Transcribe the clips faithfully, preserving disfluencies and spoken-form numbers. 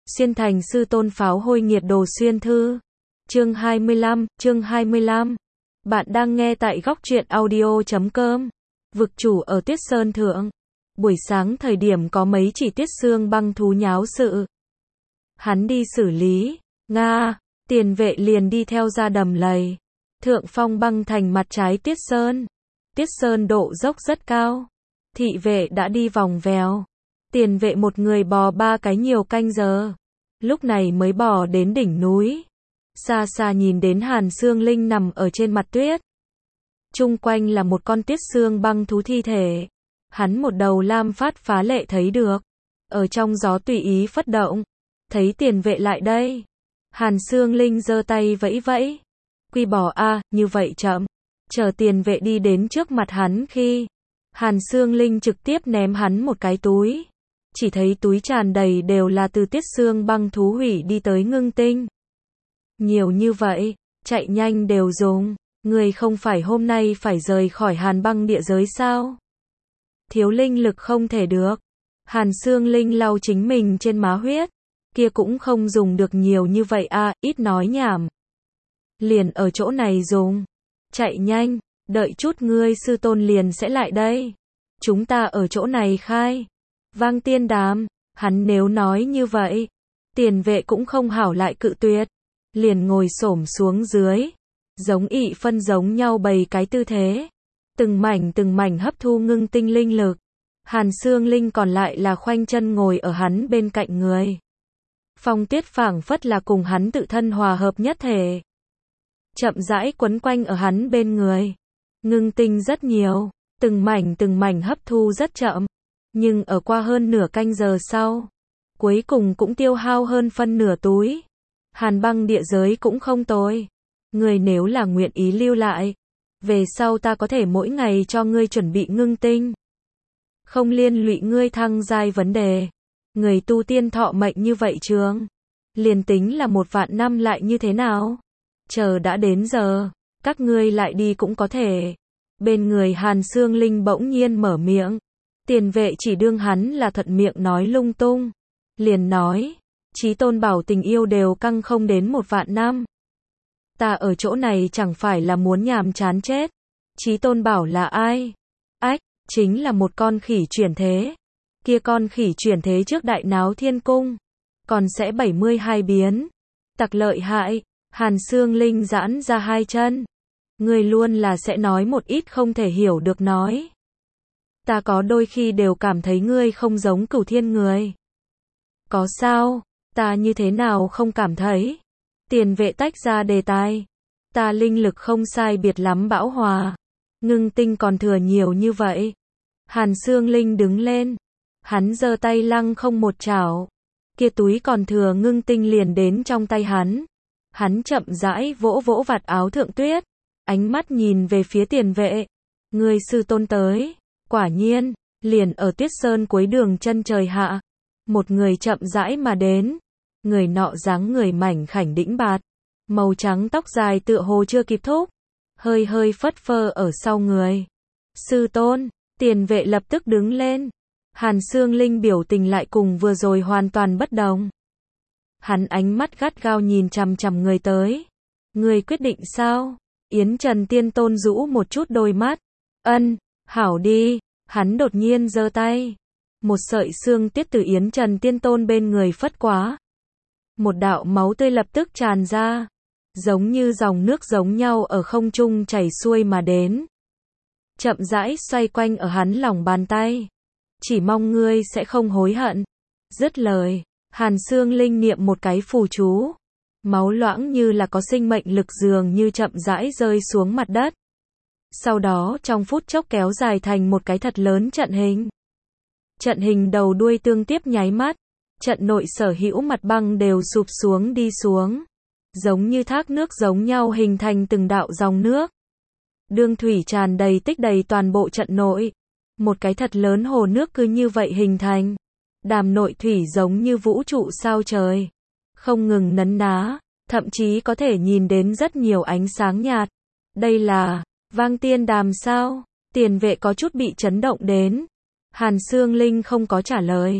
Xuyên thành sư tôn pháo hôi nhiệt đồ xuyên thư. Chương hai mươi lăm, chương hai mươi lăm. Bạn đang nghe tại góc truyện audio chấm com. Vực chủ ở Tuyết Sơn Thượng. Buổi sáng thời điểm có mấy chỉ Tuyết Xương băng thú nháo sự. Hắn đi xử lý. Nga, tiền vệ liền đi theo ra đầm lầy. Thượng phong băng thành mặt trái Tuyết Sơn. Tuyết Sơn độ dốc rất cao. Thị vệ đã đi vòng vèo. Tiền vệ một người bò ba cái nhiều canh giờ. Lúc này mới bò đến đỉnh núi. Xa xa nhìn đến Hàn Xương Linh nằm ở trên mặt tuyết. Chung quanh là một con Tuyết Xương băng thú thi thể. Hắn một đầu lam phát phá lệ thấy được. Ở trong gió tùy ý phất động. Thấy tiền vệ lại đây. Hàn Xương Linh giơ tay vẫy vẫy. Quy bò a, như vậy chậm. Chờ tiền vệ đi đến trước mặt hắn khi. Hàn Xương Linh trực tiếp ném hắn một cái túi. Chỉ thấy túi tràn đầy đều là từ Tuyết Xương băng thú hủy đi tới ngưng tinh. Nhiều như vậy, chạy nhanh đều dùng. Người không phải hôm nay phải rời khỏi Hàn băng địa giới sao? Thiếu linh lực không thể được. Hàn Xương Linh lau chính mình trên má huyết. Kia cũng không dùng được nhiều như vậy a, ít nói nhảm. Liền ở chỗ này dùng. Chạy nhanh, đợi chút ngươi sư tôn liền sẽ lại đây. Chúng ta ở chỗ này khai. Vang tiên đàm, hắn nếu nói như vậy, tiền vệ cũng không hảo lại cự tuyệt, liền ngồi xổm xuống dưới, giống ị phân giống nhau bày cái tư thế, từng mảnh từng mảnh hấp thu ngưng tinh linh lực. Hàn Xương Linh còn lại là khoanh chân ngồi ở hắn bên cạnh người. Phong tuyết phảng phất là cùng hắn tự thân hòa hợp nhất thể, chậm rãi quấn quanh ở hắn bên người. Ngưng tinh rất nhiều, từng mảnh từng mảnh hấp thu rất chậm. Nhưng ở qua hơn nửa canh giờ sau, cuối cùng cũng tiêu hao hơn phân nửa túi. Hàn băng địa giới cũng không tồi. Người nếu là nguyện ý lưu lại, về sau ta có thể mỗi ngày cho ngươi chuẩn bị ngưng tinh. Không liên lụy ngươi thăng giai vấn đề. Người tu tiên thọ mệnh như vậy trường. Liền tính là một vạn năm lại như thế nào? Chờ đã đến giờ, các ngươi lại đi cũng có thể. Bên người Hàn Xương Linh bỗng nhiên mở miệng. Tiền vệ chỉ đương hắn là thuận miệng nói lung tung. Liền nói, Chí Tôn bảo tình yêu đều căng không đến một vạn năm. Ta ở chỗ này chẳng phải là muốn nhàm chán chết. Chí Tôn bảo là ai? Ách, chính là một con khỉ chuyển thế. Kia con khỉ chuyển thế trước đại náo thiên cung. Còn sẽ bảy mươi hai biến. Tặc lợi hại, Hàn Xương Linh giãn ra hai chân. Người luôn là sẽ nói một ít không thể hiểu được nói. Ta có đôi khi đều cảm thấy ngươi không giống Cửu Thiên người. Có sao? Ta như thế nào không cảm thấy? Tiền vệ tách ra đề tài. Ta linh lực không sai biệt lắm bão hòa. Ngưng tinh còn thừa nhiều như vậy. Hàn Xương Linh đứng lên. Hắn giơ tay lăng không một chảo. Kia túi còn thừa ngưng tinh liền đến trong tay hắn. Hắn chậm rãi vỗ vỗ vạt áo thượng tuyết. Ánh mắt nhìn về phía tiền vệ. Người sư tôn tới. Quả nhiên, liền ở Tuyết Sơn cuối đường chân trời hạ. Một người chậm rãi mà đến. Người nọ dáng người mảnh khảnh đĩnh bạt. Màu trắng tóc dài tựa hồ chưa kịp thúc. Hơi hơi phất phơ ở sau người. Sư tôn, tiền vệ lập tức đứng lên. Hàn Xương Linh biểu tình lại cùng vừa rồi hoàn toàn bất đồng. Hắn ánh mắt gắt gao nhìn chằm chằm người tới. Người quyết định sao? Yến Trần Tiên Tôn rũ một chút đôi mắt. Ân. Hảo đi, hắn đột nhiên giơ tay. Một sợi xương tiết từ Yến Trần Tiên Tôn bên người phất quá. Một đạo máu tươi lập tức tràn ra. Giống như dòng nước giống nhau ở không trung chảy xuôi mà đến. Chậm rãi xoay quanh ở hắn lòng bàn tay. Chỉ mong ngươi sẽ không hối hận. Dứt lời, Hàn Xương Linh niệm một cái phù chú. Máu loãng như là có sinh mệnh lực dường như chậm rãi rơi xuống mặt đất. Sau đó trong phút chốc kéo dài thành một cái thật lớn trận hình. Trận hình đầu đuôi tương tiếp nháy mắt. Trận nội sở hữu mặt băng đều sụp xuống đi xuống. Giống như thác nước giống nhau hình thành từng đạo dòng nước. Đương thủy tràn đầy tích đầy toàn bộ trận nội. Một cái thật lớn hồ nước cứ như vậy hình thành. Đàm nội thủy giống như vũ trụ sao trời. Không ngừng nấn ná. Thậm chí có thể nhìn đến rất nhiều ánh sáng nhạt. Đây là... Vang tiên đàm sao? Tiền vệ có chút bị chấn động đến. Hàn Xương Linh không có trả lời.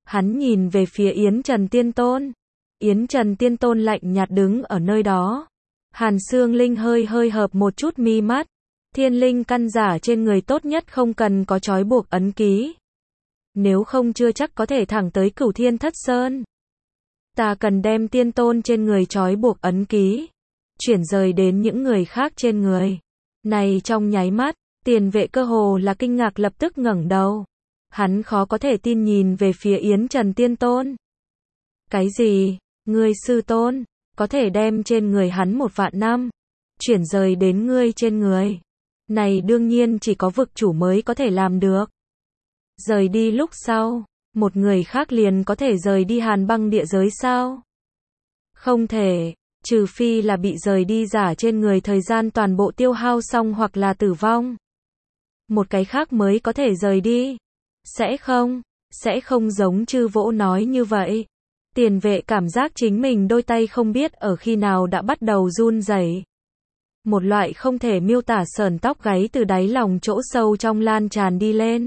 Hắn nhìn về phía Yến Trần Tiên Tôn. Yến Trần Tiên Tôn lạnh nhạt đứng ở nơi đó. Hàn Xương Linh hơi hơi hợp một chút mi mắt. Thiên linh căn giả trên người tốt nhất không cần có trói buộc ấn ký. Nếu không chưa chắc có thể thẳng tới Cửu Thiên Thất Sơn. Ta cần đem tiên tôn trên người trói buộc ấn ký, chuyển rời đến những người khác trên người. Này trong nháy mắt, Tiền Vệ cơ hồ là kinh ngạc lập tức ngẩng đầu. Hắn khó có thể tin nhìn về phía Yến Trần Tiên Tôn. Cái gì? Ngươi sư tôn, có thể đem trên người hắn một vạn năm, chuyển rời đến ngươi trên người. Này đương nhiên chỉ có vực chủ mới có thể làm được. Rời đi lúc sau, một người khác liền có thể rời đi Hàn Băng địa giới sao? Không thể, trừ phi là bị rời đi giả trên người thời gian toàn bộ tiêu hao xong hoặc là tử vong. Một cái khác mới có thể rời đi. Sẽ không, sẽ không giống Chư Vỗ nói như vậy. Tiền Vệ cảm giác chính mình đôi tay không biết ở khi nào đã bắt đầu run rẩy. Một loại không thể miêu tả sởn tóc gáy từ đáy lòng chỗ sâu trong lan tràn đi lên.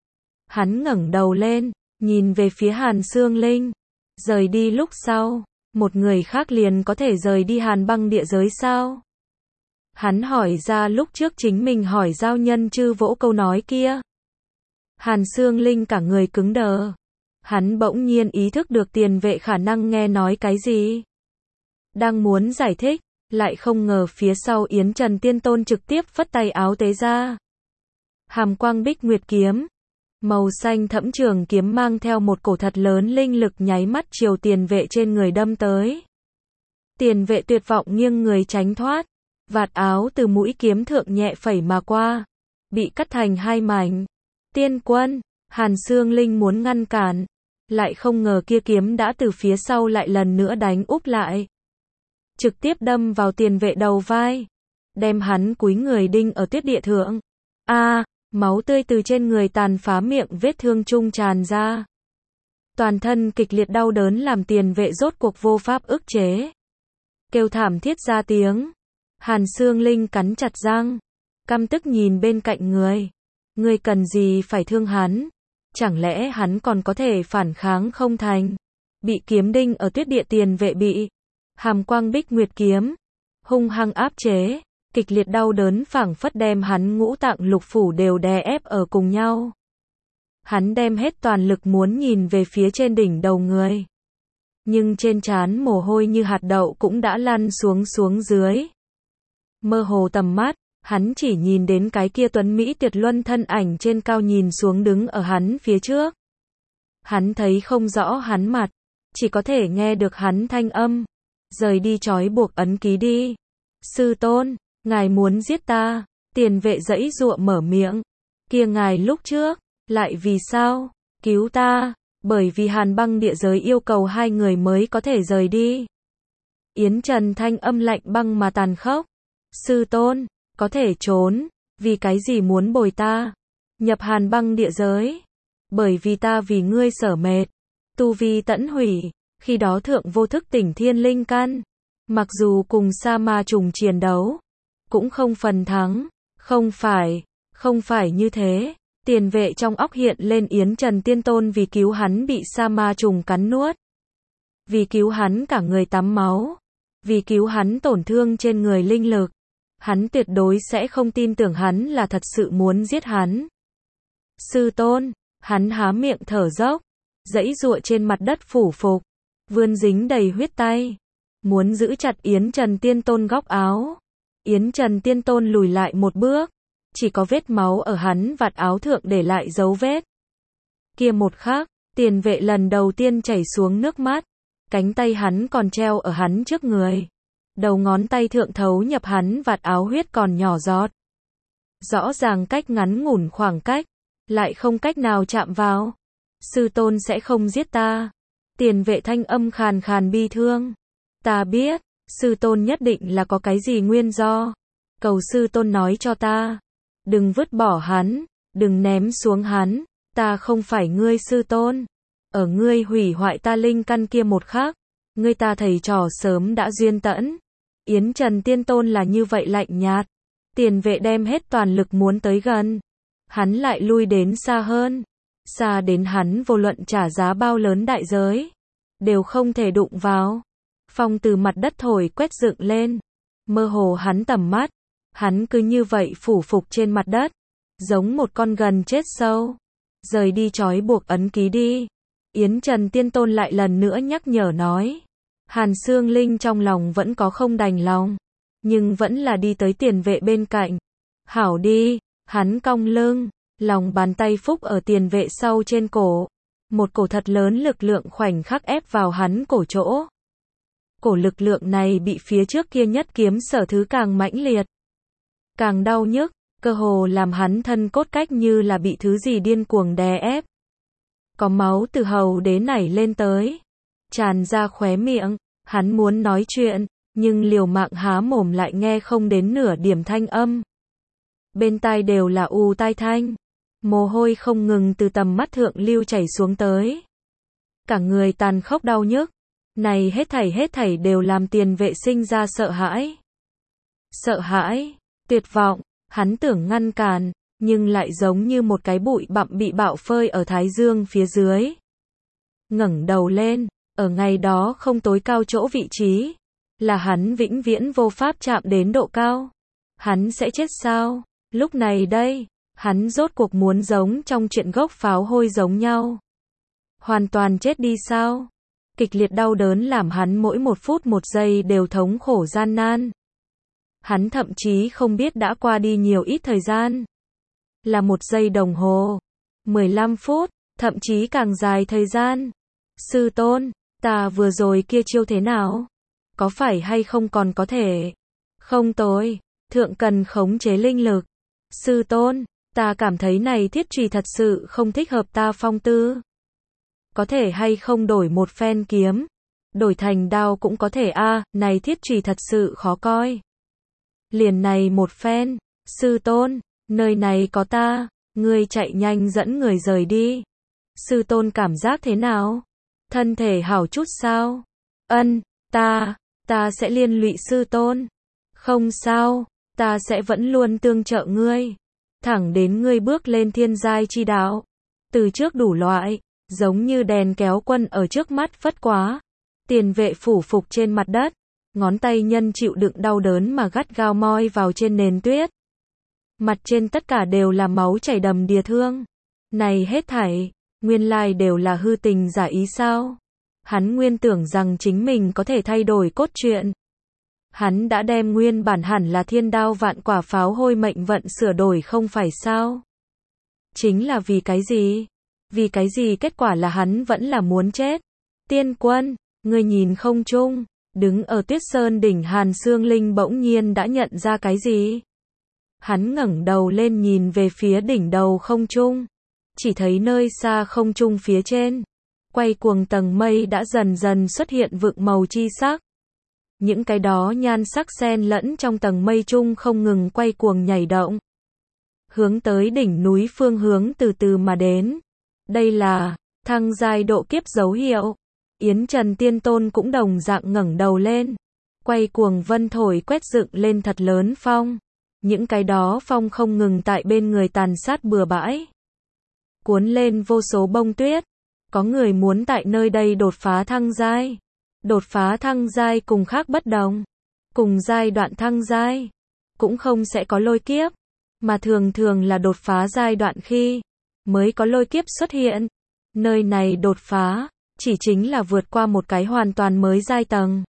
Hắn ngẩng đầu lên, nhìn về phía Hàn Xương Linh. Rời đi lúc sau, một người khác liền có thể rời đi Hàn Băng địa giới sao? Hắn hỏi ra lúc trước chính mình hỏi giao nhân Chư Vỗ câu nói kia. Hàn Xương Linh cả người cứng đờ. Hắn bỗng nhiên ý thức được Tiền Vệ khả năng nghe nói cái gì. Đang muốn giải thích, lại không ngờ phía sau Yến Trần Tiên Tôn trực tiếp phất tay áo tế ra. Hàm quang bích nguyệt kiếm. Màu xanh thẫm trường kiếm mang theo một cổ thật lớn linh lực nháy mắt chiều Tiền Vệ trên người đâm tới. Tiền Vệ tuyệt vọng nghiêng người tránh thoát. Vạt áo từ mũi kiếm thượng nhẹ phẩy mà qua. Bị cắt thành hai mảnh. Tiên quân, Hàn Xương Linh muốn ngăn cản. Lại không ngờ kia kiếm đã từ phía sau lại lần nữa đánh úp lại. Trực tiếp đâm vào Tiền Vệ đầu vai. Đem hắn cúi người đinh ở tuyết địa thượng. A, à, máu tươi từ trên người tàn phá miệng vết thương trung tràn ra. Toàn thân kịch liệt đau đớn làm Tiền Vệ rốt cuộc vô pháp ức chế. Kêu thảm thiết ra tiếng. Hàn Xương Linh cắn chặt răng. Căm tức nhìn bên cạnh người. Ngươi cần gì phải thương hắn? Chẳng lẽ hắn còn có thể phản kháng không thành? Bị kiếm đinh ở tuyết địa Tiền Vệ bị hàm quang bích nguyệt kiếm hung hăng áp chế, kịch liệt đau đớn phảng phất đem hắn ngũ tạng lục phủ đều đè ép ở cùng nhau. Hắn đem hết toàn lực muốn nhìn về phía trên đỉnh đầu người. Nhưng trên trán mồ hôi như hạt đậu cũng đã lăn xuống xuống dưới. Mơ hồ tầm mắt, hắn chỉ nhìn đến cái kia tuấn mỹ tuyệt luân thân ảnh trên cao nhìn xuống đứng ở hắn phía trước. Hắn thấy không rõ hắn mặt, chỉ có thể nghe được hắn thanh âm. Rời đi trói buộc ấn ký đi. Sư tôn, ngài muốn giết ta. Tiền Vệ giãy giụa mở miệng. Kia ngài lúc trước, lại vì sao? Cứu ta, bởi vì Hàn Băng địa giới yêu cầu hai người mới có thể rời đi. Yến Trần thanh âm lạnh băng mà tàn khốc. Sư tôn, có thể trốn, vì cái gì muốn bồi ta? Nhập Hàn Băng địa giới. Bởi vì ta vì ngươi sở mệt. Tu vi tẫn hủy. Khi đó thượng vô thức tỉnh thiên linh căn. Mặc dù cùng sa ma trùng chiến đấu, cũng không phần thắng. Không phải, không phải như thế. Tiền Vệ trong óc hiện lên Yến Trần Tiên Tôn vì cứu hắn bị sa ma trùng cắn nuốt. Vì cứu hắn cả người tắm máu. Vì cứu hắn tổn thương trên người linh lực. Hắn tuyệt đối sẽ không tin tưởng hắn là thật sự muốn giết hắn. Sư tôn, hắn há miệng thở dốc, giãy giụa trên mặt đất phủ phục, vươn dính đầy huyết tay, muốn giữ chặt Yến Trần Tiên Tôn góc áo. Yến Trần Tiên Tôn lùi lại một bước, chỉ có vết máu ở hắn vạt áo thượng để lại dấu vết. Kia một khắc, Tiền Vệ lần đầu tiên chảy xuống nước mắt, cánh tay hắn còn treo ở hắn trước người. Đầu ngón tay thượng thấu nhập hắn vạt áo huyết còn nhỏ giọt. Rõ ràng cách ngắn ngủn khoảng cách, lại không cách nào chạm vào. Sư tôn sẽ không giết ta. Tiền Vệ thanh âm khàn khàn bi thương. Ta biết, sư tôn nhất định là có cái gì nguyên do. Cầu sư tôn nói cho ta. Đừng vứt bỏ hắn, đừng ném xuống hắn. Ta không phải ngươi sư tôn. Ở ngươi hủy hoại ta linh căn kia một khắc, ngươi ta thầy trò sớm đã duyên tẫn. Yến Trần Tiên Tôn là như vậy lạnh nhạt. Tiền Vệ đem hết toàn lực muốn tới gần. Hắn lại lui đến xa hơn. xa đến hắn vô luận trả giá bao lớn đại giới, đều không thể đụng vào. Phong từ mặt đất thổi quét dựng lên, mơ hồ hắn tầm mắt, hắn cứ như vậy phủ phục trên mặt đất, giống một con gần chết sâu. Rời đi trói buộc ấn ký đi. Yến Trần Tiên Tôn lại lần nữa nhắc nhở nói. Hàn Xương Linh trong lòng vẫn có không đành lòng, nhưng vẫn là đi tới tiền vệ bên cạnh. Hảo đi, hắn cong lưng, lòng bàn tay phúc ở tiền vệ sau trên cổ. Một cổ thật lớn lực lượng khoảnh khắc ép vào hắn cổ chỗ. Cổ lực lượng này bị phía trước kia nhất kiếm sở thứ càng mãnh liệt, càng đau nhức, cơ hồ làm hắn thân cốt cách như là bị thứ gì điên cuồng đè ép. Có máu từ hầu đế nảy lên tới, tràn ra khóe miệng, hắn muốn nói chuyện, nhưng liều mạng há mồm lại nghe không đến nửa điểm thanh âm. Bên tai đều là u tai thanh, mồ hôi không ngừng từ tầm mắt thượng lưu chảy xuống tới. Cả người tàn khốc đau nhức, này hết thảy hết thảy đều làm tiền vệ sinh ra sợ hãi. Sợ hãi, tuyệt vọng, hắn tưởng ngăn cản, nhưng lại giống như một cái bụi bặm bị bạo phơi ở thái dương phía dưới. Ngẩng đầu lên, ở ngày đó không tối cao chỗ vị trí, là hắn vĩnh viễn vô pháp chạm đến độ cao. Hắn sẽ chết sao? Lúc này đây, hắn rốt cuộc muốn giống trong chuyện gốc pháo hôi giống nhau. Hoàn toàn chết đi sao? Kịch liệt đau đớn làm hắn mỗi một phút một giây đều thống khổ gian nan. Hắn thậm chí không biết đã qua đi nhiều ít thời gian. Là một giây đồng hồ, mười lăm phút, thậm chí càng dài thời gian. Sư tôn, ta vừa rồi kia chiêu thế nào? Có phải hay không còn có thể? Không tối, thượng cần khống chế linh lực. Sư tôn, ta cảm thấy này thiết chùy thật sự không thích hợp ta phong tư. Có thể hay không đổi một phen kiếm? Đổi thành đao cũng có thể a, à, này thiết chùy thật sự khó coi. Liền này một phen, sư tôn, nơi này có ta, ngươi chạy nhanh dẫn người rời đi. Sư tôn cảm giác thế nào? Thân thể hảo chút sao? Ân, ta, ta sẽ liên lụy sư tôn. Không sao, ta sẽ vẫn luôn tương trợ ngươi. Thẳng đến ngươi bước lên thiên giai chi đạo. Từ trước đủ loại, giống như đèn kéo quân ở trước mắt phất quá. Tiền vệ phủ phục trên mặt đất, ngón tay nhân chịu đựng đau đớn mà gắt gao moi vào trên nền tuyết. Mặt trên tất cả đều là máu chảy đầm đìa thương. Này hết thảy, nguyên lai đều là hư tình giả ý sao? Hắn nguyên tưởng rằng chính mình có thể thay đổi cốt truyện. Hắn đã đem nguyên bản hẳn là thiên đao vạn quả pháo hôi mệnh vận sửa đổi không phải sao? Chính là vì cái gì? Vì cái gì kết quả là hắn vẫn là muốn chết? Tiên quân, ngươi nhìn không chung, đứng ở Tuyết Sơn đỉnh Hàn Xương Linh bỗng nhiên đã nhận ra cái gì? Hắn ngẩng đầu lên nhìn về phía đỉnh đầu không trung, chỉ thấy nơi xa không trung phía trên, quay cuồng tầng mây đã dần dần xuất hiện vượng màu chi sắc. Những cái đó nhan sắc xen lẫn trong tầng mây trung không ngừng quay cuồng nhảy động, hướng tới đỉnh núi phương hướng từ từ mà đến. Đây là thăng giai độ kiếp dấu hiệu. Yến Trần Tiên Tôn cũng đồng dạng ngẩng đầu lên, quay cuồng vân thổi quét dựng lên thật lớn phong. Những cái đó phong không ngừng tại bên người tàn sát bừa bãi, cuốn lên vô số bông tuyết. Có người muốn tại nơi đây đột phá thăng giai. Đột phá thăng giai cùng khác bất đồng. Cùng giai đoạn thăng giai cũng không sẽ có lôi kiếp, mà thường thường là đột phá giai đoạn khi mới có lôi kiếp xuất hiện. Nơi này đột phá chỉ chính là vượt qua một cái hoàn toàn mới giai tầng.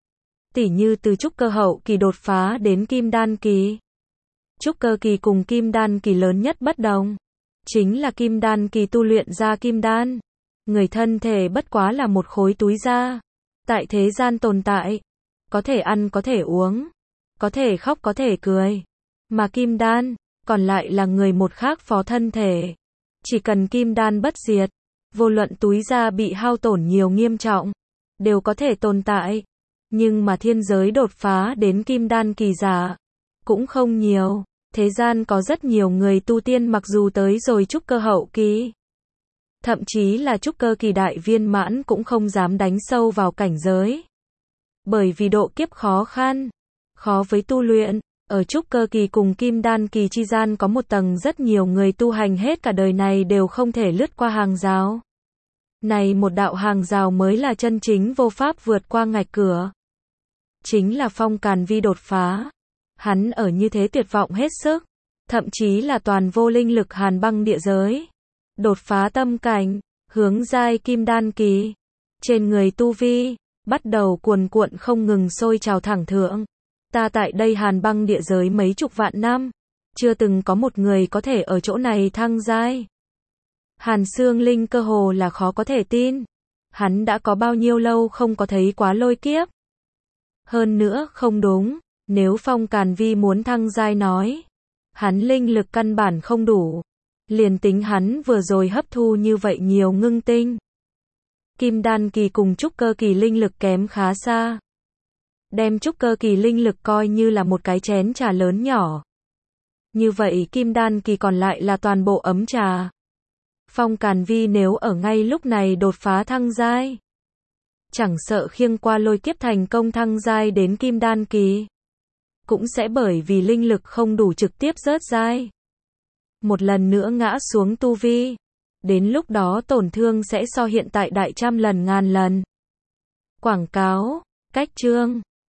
Tỉ như từ trúc cơ hậu kỳ đột phá đến kim đan kỳ. Trúc cơ kỳ cùng kim đan kỳ lớn nhất bất đồng, chính là kim đan kỳ tu luyện ra kim đan. Người thân thể bất quá là một khối túi da, tại thế gian tồn tại, có thể ăn có thể uống, có thể khóc có thể cười. Mà kim đan, còn lại là người một khác phó thân thể. Chỉ cần kim đan bất diệt, vô luận túi da bị hao tổn nhiều nghiêm trọng, đều có thể tồn tại. Nhưng mà thiên giới đột phá đến kim đan kỳ giả cũng không nhiều. Thế gian có rất nhiều người tu tiên mặc dù tới rồi trúc cơ hậu kỳ, thậm chí là trúc cơ kỳ đại viên mãn cũng không dám đánh sâu vào cảnh giới. Bởi vì độ kiếp khó khăn, khó với tu luyện, Ở trúc cơ kỳ cùng kim đan kỳ chi gian có một tầng rất nhiều người tu hành hết cả đời này đều không thể lướt qua hàng rào. Này một đạo hàng rào mới là chân chính vô pháp vượt qua ngạch cửa. Chính là Phong Càn Vi đột phá. Hắn ở như thế tuyệt vọng hết sức, thậm chí là toàn vô linh lực hàn băng địa giới. Đột phá tâm cảnh, hướng giai kim đan kỳ. Trên người tu vi, bắt đầu cuồn cuộn không ngừng sôi trào thẳng thượng. Ta tại đây hàn băng địa giới mấy chục vạn năm, chưa từng có một người có thể ở chỗ này thăng giai. Hàn Xương Linh cơ hồ là khó có thể tin. Hắn đã có bao nhiêu lâu không có thấy quá lôi kiếp. Hơn nữa không đúng, nếu Phong Càn Vi muốn thăng giai nói, hắn linh lực căn bản không đủ. Liền tính hắn vừa rồi hấp thu như vậy nhiều ngưng tinh. Kim đan kỳ cùng trúc cơ kỳ linh lực kém khá xa. Đem trúc cơ kỳ linh lực coi như là một cái chén trà lớn nhỏ. Như vậy kim đan kỳ còn lại là toàn bộ ấm trà. Phong Càn Vi nếu ở ngay lúc này đột phá thăng giai, chẳng sợ khiêng qua lôi kiếp thành công thăng giai đến kim đan kỳ, cũng sẽ bởi vì linh lực không đủ trực tiếp rớt giai. Một lần nữa ngã xuống tu vi. Đến lúc đó tổn thương sẽ so hiện tại đại trăm lần ngàn lần. Quảng cáo, cách chương